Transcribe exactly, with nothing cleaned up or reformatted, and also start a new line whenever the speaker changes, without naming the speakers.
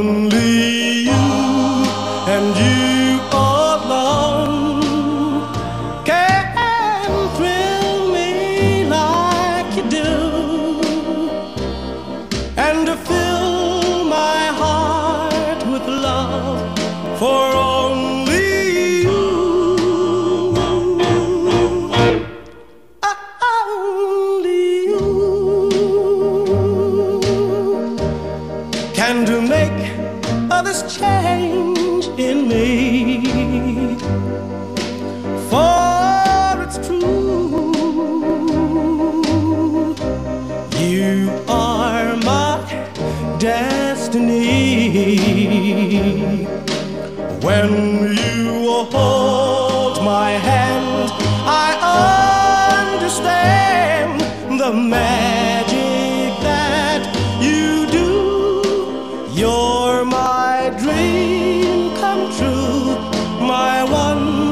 Only you and you alone can thrill me like you do, and to fill my heart with love for only you. Only you can to make others change in me, for it's true, you are my destiny. When you hold my hand, I understand the magic that you do. You're my dream come true, my one